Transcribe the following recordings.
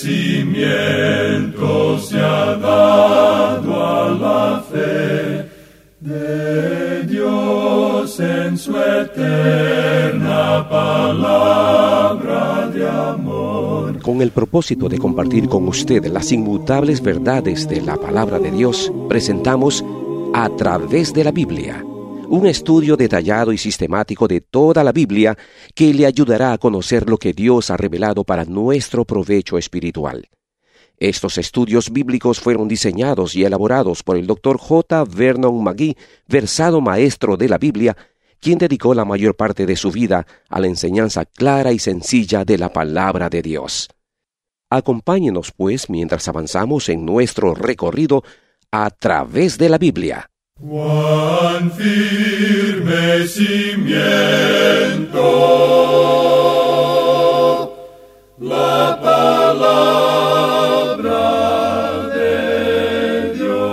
cimiento se ha dado a la fe de Dios en su eterna palabra de amor. Con el propósito de compartir con usted las inmutables verdades de la palabra de Dios, presentamos A Través de la Biblia, un estudio detallado y sistemático de toda la Biblia que le ayudará a conocer lo que Dios ha revelado para nuestro provecho espiritual. Estos estudios bíblicos fueron diseñados y elaborados por el Dr. J. Vernon McGee, versado maestro de la Biblia, quien dedicó la mayor parte de su vida a la enseñanza clara y sencilla de la palabra de Dios. Acompáñenos, pues, mientras avanzamos en nuestro recorrido a través de la Biblia. Cuán firme cimiento la palabra de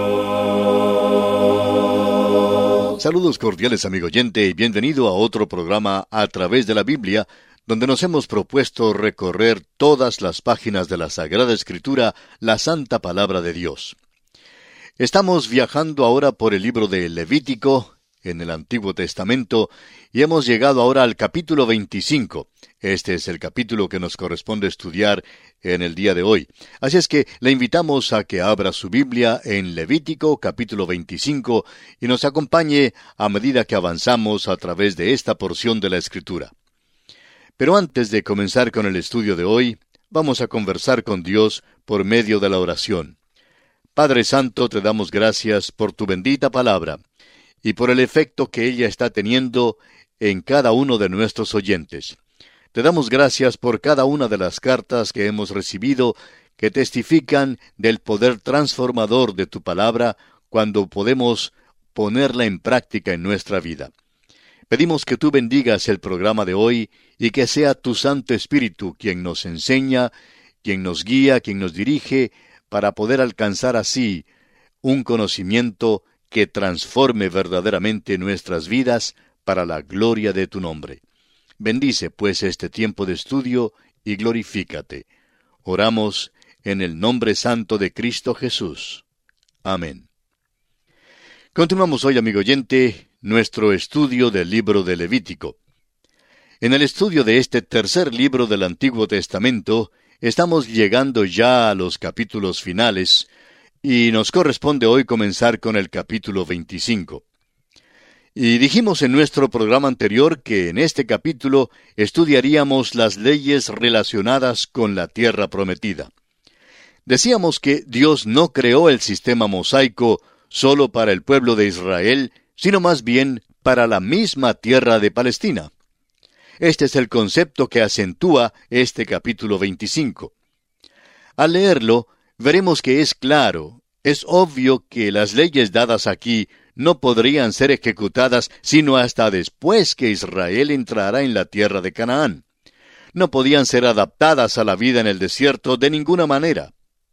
Dios. Saludos cordiales, amigo oyente, y bienvenido a otro programa A Través de la Biblia, donde nos hemos propuesto recorrer todas las páginas de la Sagrada Escritura, la Santa Palabra de Dios. Estamos viajando ahora por el libro de Levítico, en el Antiguo Testamento, y hemos llegado ahora al capítulo 25. Este es el capítulo que nos corresponde estudiar en el día de hoy. Así es que le invitamos a que abra su Biblia en Levítico, capítulo 25, y nos acompañe a medida que avanzamos a través de esta porción de la Escritura. Pero antes de comenzar con el estudio de hoy, vamos a conversar con Dios por medio de la oración. Padre Santo, te damos gracias por tu bendita palabra y por el efecto que ella está teniendo en cada uno de nuestros oyentes. Te damos gracias por cada una de las cartas que hemos recibido que testifican del poder transformador de tu palabra cuando podemos ponerla en práctica en nuestra vida. Pedimos que tú bendigas el programa de hoy y que sea tu Santo Espíritu quien nos enseña, quien nos guía, quien nos dirige, para poder alcanzar así un conocimiento que transforme verdaderamente nuestras vidas para la gloria de tu nombre. Bendice, pues, este tiempo de estudio y glorifícate. Oramos en el nombre santo de Cristo Jesús. Amén. Continuamos hoy, amigo oyente, nuestro estudio del libro de Levítico. En el estudio de este tercer libro del Antiguo Testamento, estamos llegando ya a los capítulos finales, y nos corresponde hoy comenzar con el capítulo 25. Y dijimos en nuestro programa anterior que en este capítulo estudiaríamos las leyes relacionadas con la tierra prometida. Decíamos que Dios no creó el sistema mosaico solo para el pueblo de Israel, sino más bien para la misma tierra de Palestina. Este es el concepto que acentúa este capítulo 25. Al leerlo, veremos que es claro, es obvio que las leyes dadas aquí no podrían ser ejecutadas sino hasta después que Israel entrara en la tierra de Canaán. No podían ser adaptadas a la vida en el desierto de ninguna manera.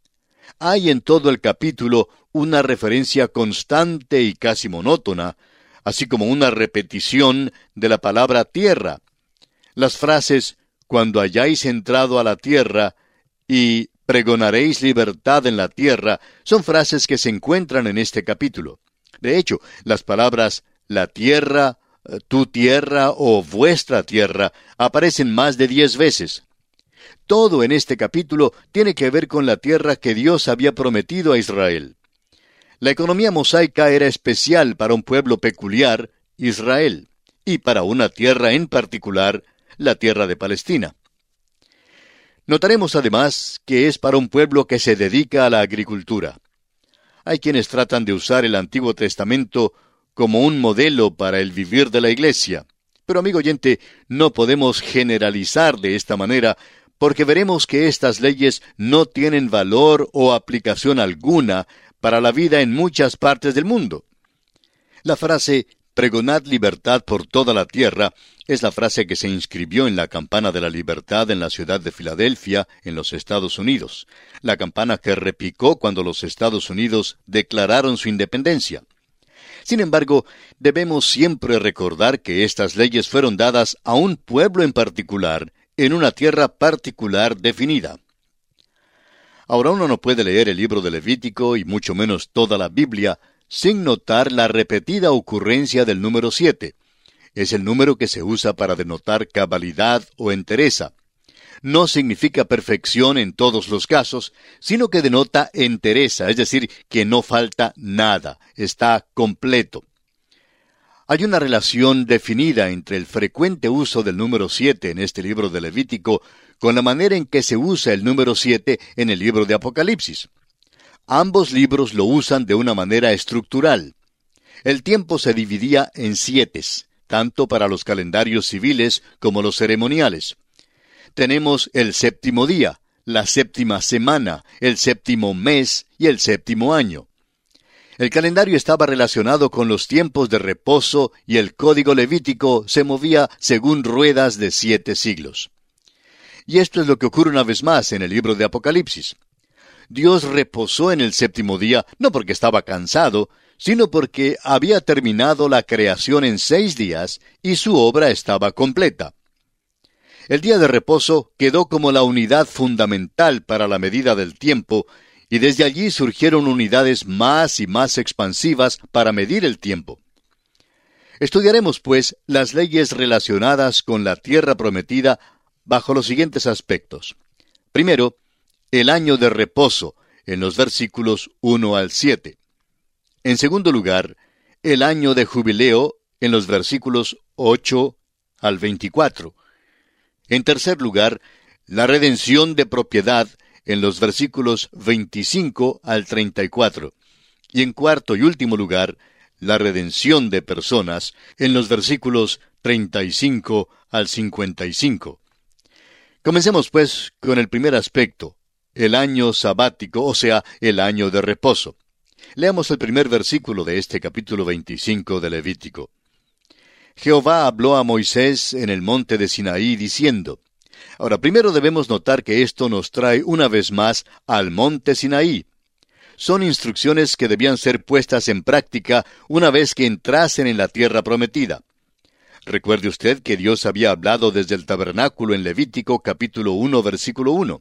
Hay en todo el capítulo una referencia constante y casi monótona, así como una repetición de la palabra tierra. Las frases, cuando hayáis entrado a la tierra, y pregonaréis libertad en la tierra, son frases que se encuentran en este capítulo. De hecho, las palabras la tierra, tu tierra o vuestra tierra aparecen más de 10 veces. Todo en este capítulo tiene que ver con la tierra que Dios había prometido a Israel. La economía mosaica era especial para un pueblo peculiar, Israel, y para una tierra en particular, la tierra de Palestina. Notaremos además que es para un pueblo que se dedica a la agricultura. Hay quienes tratan de usar el Antiguo Testamento como un modelo para el vivir de la iglesia. Pero, amigo oyente, no podemos generalizar de esta manera, porque veremos que estas leyes no tienen valor o aplicación alguna para la vida en muchas partes del mundo. La frase «pregonad libertad por toda la tierra» es la frase que se inscribió en la campana de la libertad en la ciudad de Filadelfia, en los Estados Unidos, la campana que repicó cuando los Estados Unidos declararon su independencia. Sin embargo, debemos siempre recordar que estas leyes fueron dadas a un pueblo en particular, en una tierra particular definida. Ahora uno no puede leer el libro de Levítico y mucho menos toda la Biblia sin notar la repetida ocurrencia del número 7. Es el número que se usa para denotar cabalidad o entereza. No significa perfección en todos los casos, sino que denota entereza, es decir, que no falta nada, está completo. Hay una relación definida entre el frecuente uso del número 7 en este libro de Levítico con la manera en que se usa el número 7 en el libro de Apocalipsis. Ambos libros lo usan de una manera estructural. El tiempo se dividía en 7, tanto para los calendarios civiles como los ceremoniales. Tenemos el séptimo día, la séptima semana, el séptimo mes y el séptimo año. El calendario estaba relacionado con los tiempos de reposo y el código levítico se movía según ruedas de 7 siglos. Y esto es lo que ocurre una vez más en el libro de Apocalipsis. Dios reposó en el séptimo día, no porque estaba cansado, sino porque había terminado la creación en 6 días y su obra estaba completa. El día de reposo quedó como la unidad fundamental para la medida del tiempo, y desde allí surgieron unidades más y más expansivas para medir el tiempo. Estudiaremos, pues, las leyes relacionadas con la tierra prometida bajo los siguientes aspectos. Primero, el año de reposo, en los versículos 1 al 7. En segundo lugar, el año de jubileo, en los versículos 8 al 24. En tercer lugar, la redención de propiedad, en los versículos 25 al 34. Y en cuarto y último lugar, la redención de personas, en los versículos 35 al 55. Comencemos, pues, con el primer aspecto, el año sabático, o sea, el año de reposo. Leamos el primer versículo de este capítulo 25 de Levítico. Jehová habló a Moisés en el monte de Sinaí, diciendo. Ahora, primero debemos notar que esto nos trae una vez más al monte Sinaí. Son instrucciones que debían ser puestas en práctica una vez que entrasen en la tierra prometida. Recuerde usted que Dios había hablado desde el tabernáculo en Levítico capítulo 1, versículo 1.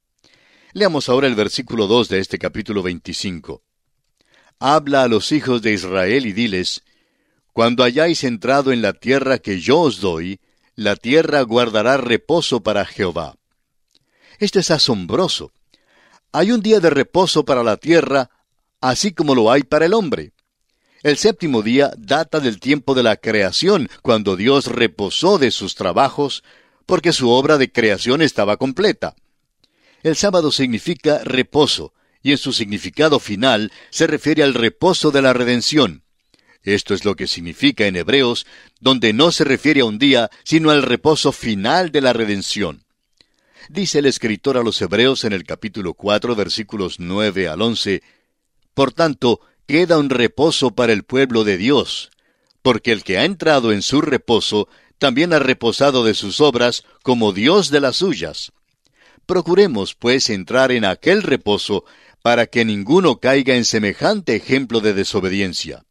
Leamos ahora el versículo 2 de este capítulo 25. Habla a los hijos de Israel y diles, cuando hayáis entrado en la tierra que yo os doy, la tierra guardará reposo para Jehová. Esto es asombroso. Hay un día de reposo para la tierra, así como lo hay para el hombre. El séptimo día data del tiempo de la creación, cuando Dios reposó de sus trabajos, porque su obra de creación estaba completa. El sábado significa reposo, y en su significado final se refiere al reposo de la redención. Esto es lo que significa en Hebreos, donde no se refiere a un día, sino al reposo final de la redención. Dice el escritor a los Hebreos en el capítulo 4, versículos 9 al 11, Por tanto, queda un reposo para el pueblo de Dios, porque el que ha entrado en su reposo, también ha reposado de sus obras, como Dios de las suyas. Procuremos, pues, entrar en aquel reposo, para que ninguno caiga en semejante ejemplo de desobediencia.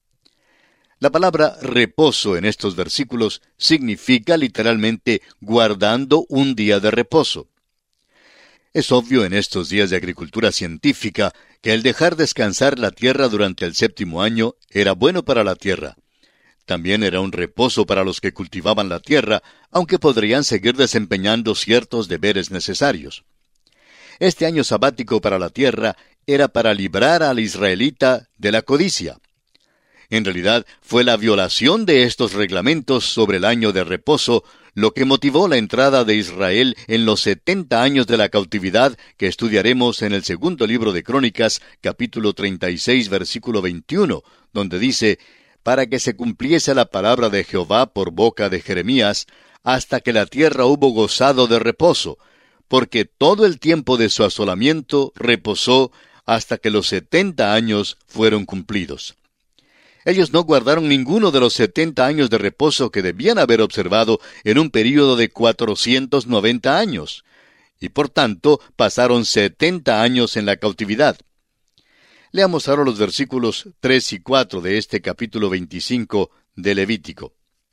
La palabra reposo en estos versículos significa literalmente guardando un día de reposo. Es obvio en estos días de agricultura científica que el dejar descansar la tierra durante el séptimo año era bueno para la tierra. También era un reposo para los que cultivaban la tierra, aunque podrían seguir desempeñando ciertos deberes necesarios. Este año sabático para la tierra era para librar al israelita de la codicia. En realidad, fue la violación de estos reglamentos sobre el año de reposo lo que motivó la entrada de Israel en los 70 años de la cautividad que estudiaremos en el segundo libro de Crónicas, capítulo 36, versículo 21, donde dice, para que se cumpliese la palabra de Jehová por boca de Jeremías, hasta que la tierra hubo gozado de reposo, porque todo el tiempo de su asolamiento reposó hasta que los 70 años fueron cumplidos. Ellos no guardaron ninguno de los 70 años de reposo que debían haber observado en un período de 490 años, y por tanto pasaron 70 años en la cautividad. Leamos ahora los versículos 3 y 4 de este capítulo 25 de Levítico.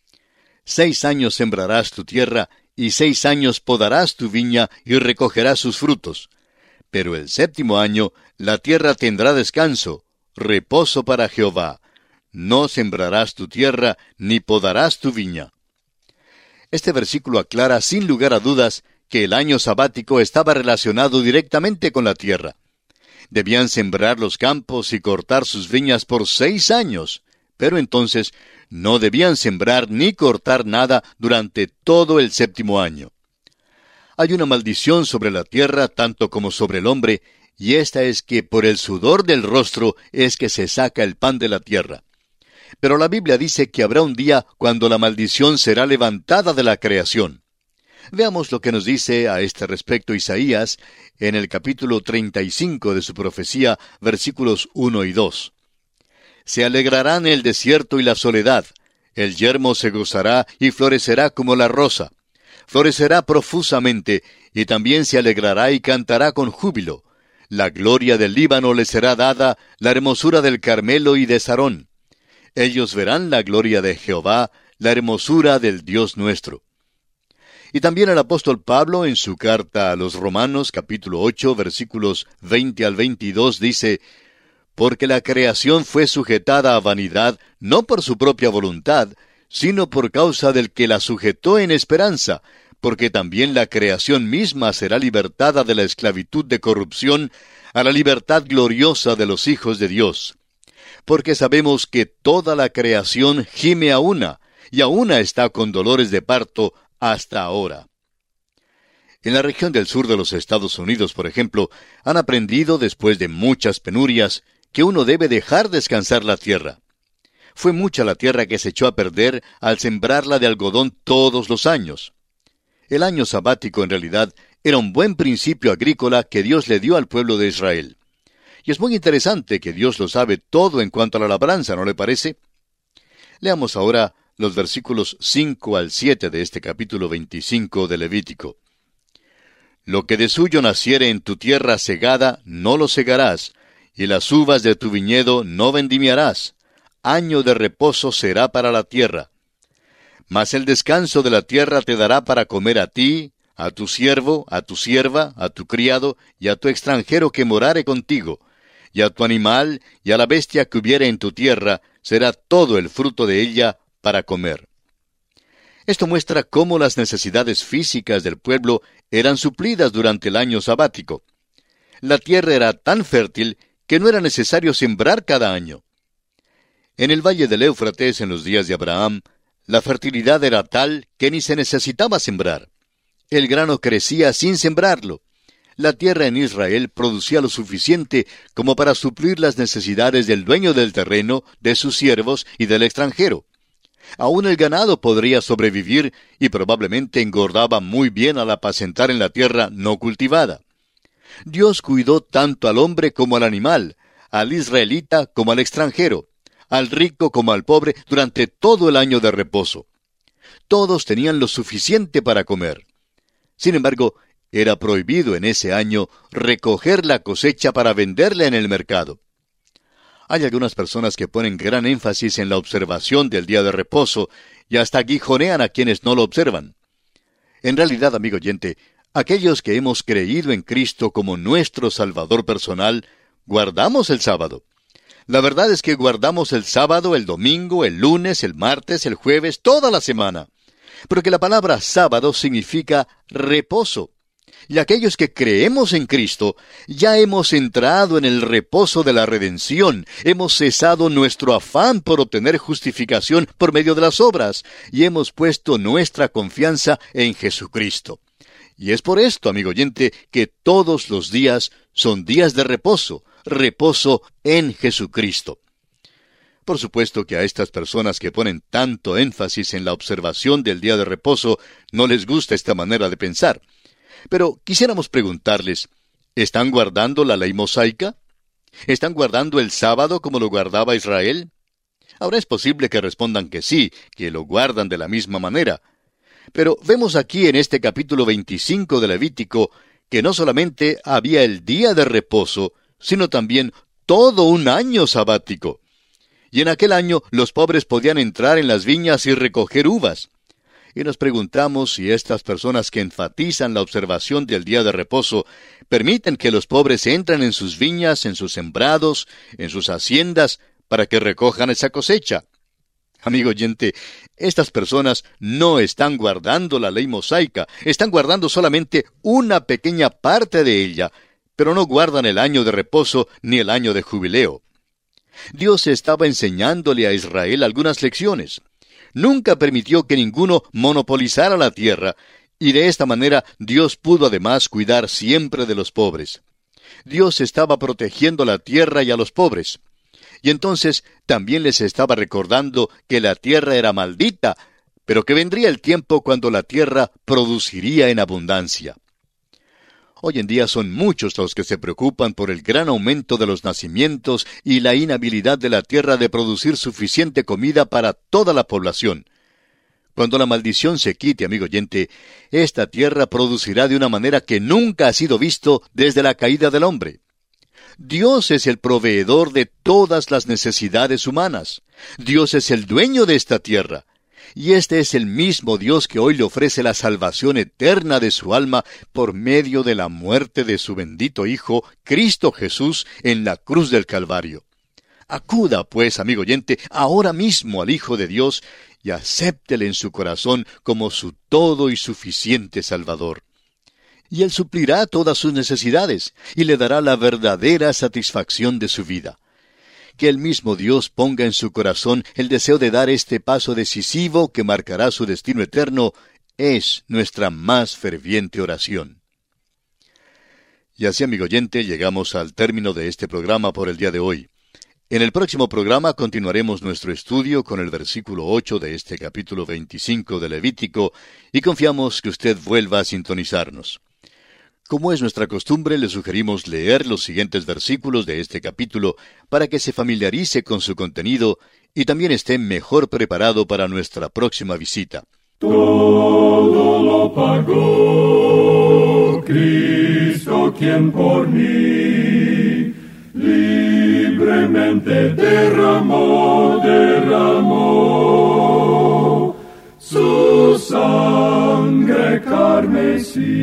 6 años sembrarás tu tierra, y 6 años podarás tu viña, y recogerás sus frutos. Pero el séptimo año la tierra tendrá descanso, reposo para Jehová. No sembrarás tu tierra, ni podarás tu viña. Este versículo aclara sin lugar a dudas que el año sabático estaba relacionado directamente con la tierra. Debían sembrar los campos y cortar sus viñas por 6 años, pero entonces no debían sembrar ni cortar nada durante todo el séptimo año. Hay una maldición sobre la tierra tanto como sobre el hombre, y esta es que por el sudor del rostro es que se saca el pan de la tierra. Pero la Biblia dice que habrá un día cuando la maldición será levantada de la creación. Veamos lo que nos dice a este respecto Isaías en el capítulo 35 de su profecía, versículos 1 y 2. Se alegrarán el desierto y la soledad, el yermo se gozará y florecerá como la rosa. Florecerá profusamente, y también se alegrará y cantará con júbilo. La gloria del Líbano le será dada, la hermosura del Carmelo y de Sarón. Ellos verán la gloria de Jehová, la hermosura del Dios nuestro. Y también el apóstol Pablo, en su carta a los Romanos, capítulo 8, versículos 20 al 22, dice: Porque la creación fue sujetada a vanidad, no por su propia voluntad, sino por causa del que la sujetó en esperanza, porque también la creación misma será libertada de la esclavitud de corrupción a la libertad gloriosa de los hijos de Dios. Porque sabemos que toda la creación gime a una, y a una está con dolores de parto hasta ahora. En la región del sur de los Estados Unidos, por ejemplo, han aprendido, después de muchas penurias, que uno debe dejar descansar la tierra. Fue mucha la tierra que se echó a perder al sembrarla de algodón todos los años. El año sabático, en realidad, era un buen principio agrícola que Dios le dio al pueblo de Israel. Y es muy interesante que Dios lo sabe todo en cuanto a la labranza, ¿no le parece? Leamos ahora los versículos 5 al 7 de este capítulo 25 de Levítico. Lo que de suyo naciere en tu tierra segada, no lo segarás, y las uvas de tu viñedo no vendimiarás. Año de reposo será para la tierra. Mas el descanso de la tierra te dará para comer a ti, a tu siervo, a tu sierva, a tu criado, y a tu extranjero que morare contigo, y a tu animal, y a la bestia que hubiere en tu tierra, será todo el fruto de ella para comer. Esto muestra cómo las necesidades físicas del pueblo eran suplidas durante el año sabático. La tierra era tan fértil que no era necesario sembrar cada año. En el valle del Éufrates, en los días de Abraham, la fertilidad era tal que ni se necesitaba sembrar. El grano crecía sin sembrarlo. La tierra en Israel producía lo suficiente como para suplir las necesidades del dueño del terreno, de sus siervos y del extranjero. Aún el ganado podría sobrevivir y probablemente engordaba muy bien al apacentar en la tierra no cultivada. Dios cuidó tanto al hombre como al animal, al israelita como al extranjero, al rico como al pobre durante todo el año de reposo. Todos tenían lo suficiente para comer. Sin embargo, era prohibido en ese año recoger la cosecha para venderla en el mercado. Hay algunas personas que ponen gran énfasis en la observación del día de reposo y hasta aguijonean a quienes no lo observan. En realidad, amigo oyente, aquellos que hemos creído en Cristo como nuestro Salvador personal, guardamos el sábado. La verdad es que guardamos el sábado, el domingo, el lunes, el martes, el jueves, toda la semana. Porque la palabra sábado significa reposo. Y aquellos que creemos en Cristo, ya hemos entrado en el reposo de la redención, hemos cesado nuestro afán por obtener justificación por medio de las obras, y hemos puesto nuestra confianza en Jesucristo. Y es por esto, amigo oyente, que todos los días son días de reposo, reposo en Jesucristo. Por supuesto que a estas personas que ponen tanto énfasis en la observación del día de reposo, no les gusta esta manera de pensar. Pero quisiéramos preguntarles, ¿están guardando la ley mosaica? ¿Están guardando el sábado como lo guardaba Israel? Ahora es posible que respondan que sí, que lo guardan de la misma manera. Pero vemos aquí en este capítulo 25 de Levítico que no solamente había el día de reposo, sino también todo un año sabático. Y en aquel año los pobres podían entrar en las viñas y recoger uvas. Y nos preguntamos si estas personas que enfatizan la observación del día de reposo Permiten que los pobres entren en sus viñas, en sus sembrados, en sus haciendas, para que recojan esa cosecha. Amigo oyente, estas personas no están guardando la ley mosaica, están guardando solamente una pequeña parte de ella, pero no guardan el año de reposo ni el año de jubileo. Dios estaba enseñándole a Israel algunas lecciones. Nunca permitió que ninguno monopolizara la tierra, y de esta manera Dios pudo además cuidar siempre de los pobres. Dios estaba protegiendo la tierra y a los pobres. Y entonces también les estaba recordando que la tierra era maldita, pero que vendría el tiempo cuando la tierra produciría en abundancia. Hoy en día son muchos los que se preocupan por el gran aumento de los nacimientos y la inhabilidad de la tierra de producir suficiente comida para toda la población. Cuando la maldición se quite, amigo oyente, esta tierra producirá de una manera que nunca ha sido visto desde la caída del hombre. Dios es el proveedor de todas las necesidades humanas. Dios es el dueño de esta tierra. Y este es el mismo Dios que hoy le ofrece la salvación eterna de su alma por medio de la muerte de su bendito Hijo, Cristo Jesús, en la cruz del Calvario. Acuda, pues, amigo oyente, ahora mismo al Hijo de Dios y acéptele en su corazón como su todo y suficiente Salvador. Y Él suplirá todas sus necesidades y le dará la verdadera satisfacción de su vida. Que el mismo Dios ponga en su corazón el deseo de dar este paso decisivo que marcará su destino eterno es nuestra más ferviente oración. Y así, amigo oyente, llegamos al término de este programa por el día de hoy. En el próximo programa continuaremos nuestro estudio con el versículo 8 de este capítulo 25 de Levítico y confiamos que usted vuelva a sintonizarnos. Como es nuestra costumbre, le sugerimos leer los siguientes versículos de este capítulo para que se familiarice con su contenido y también esté mejor preparado para nuestra próxima visita. Todo lo pagó Cristo, quien por mí libremente derramó su sangre carmesí.